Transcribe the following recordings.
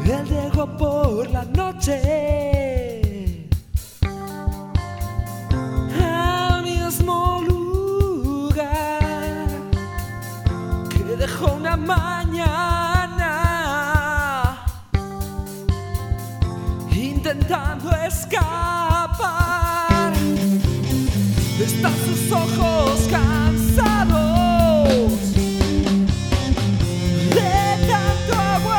Él llegó por la noche al mismo lugar que dejó una mañana intentando escapar. Están sus ojos cansados de tanto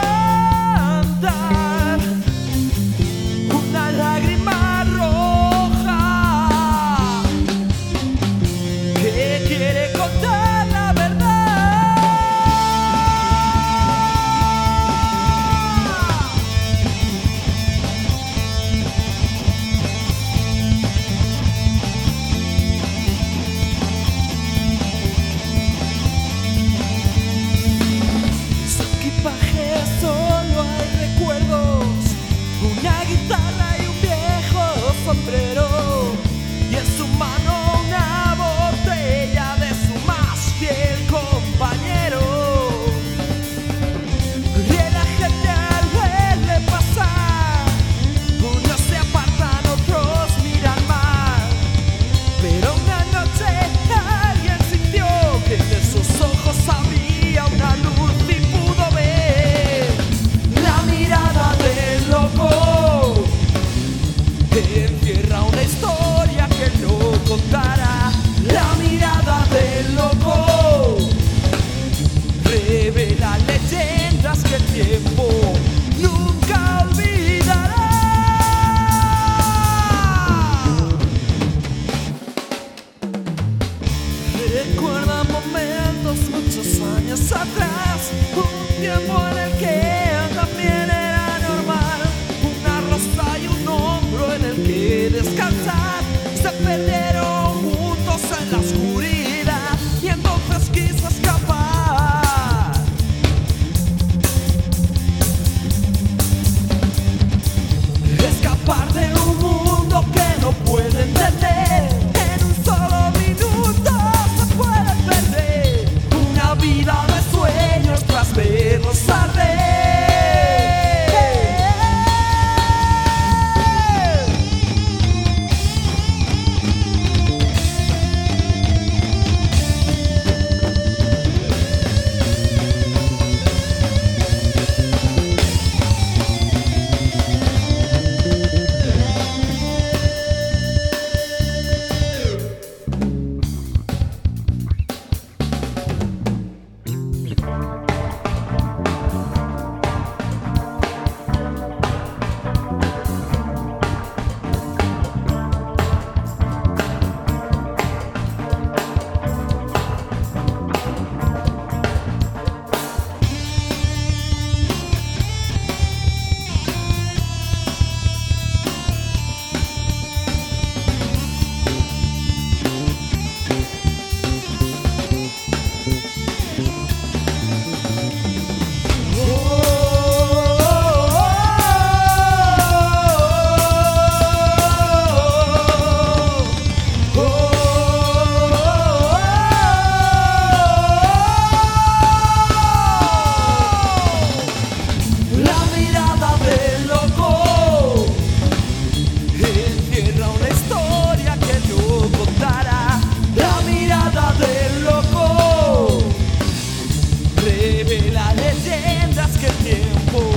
aguantar una lágrima roja que quiere contar la verdad. Su equipaje solo hay recuerdos, una guitarra y un viejo sombrero, y en su mano una botella de su más fiel compañero. Y la gente al verle pasar, unos se apartan, otros miran mal, pero una noche alguien sintió que en sus ojos había una luz y pudo ver la mirada del loco. Encierra una historia que no contará. La mirada del loco revela leyendas que el tiempo nunca olvidará. Recuerda momentos muchos años atrás, un tiempo en el que también era normal una rosa y un hombro en el que descansar. Se perdieron juntos en la oscuridad y entonces quiso escapar. Escapar de un mundo que no puede entender. En un solo minuto se puede perder una vida de sueños tras verlos arder. La mirada del loco encierra una historia que no contará. La mirada del loco revela leyendas que el tiempo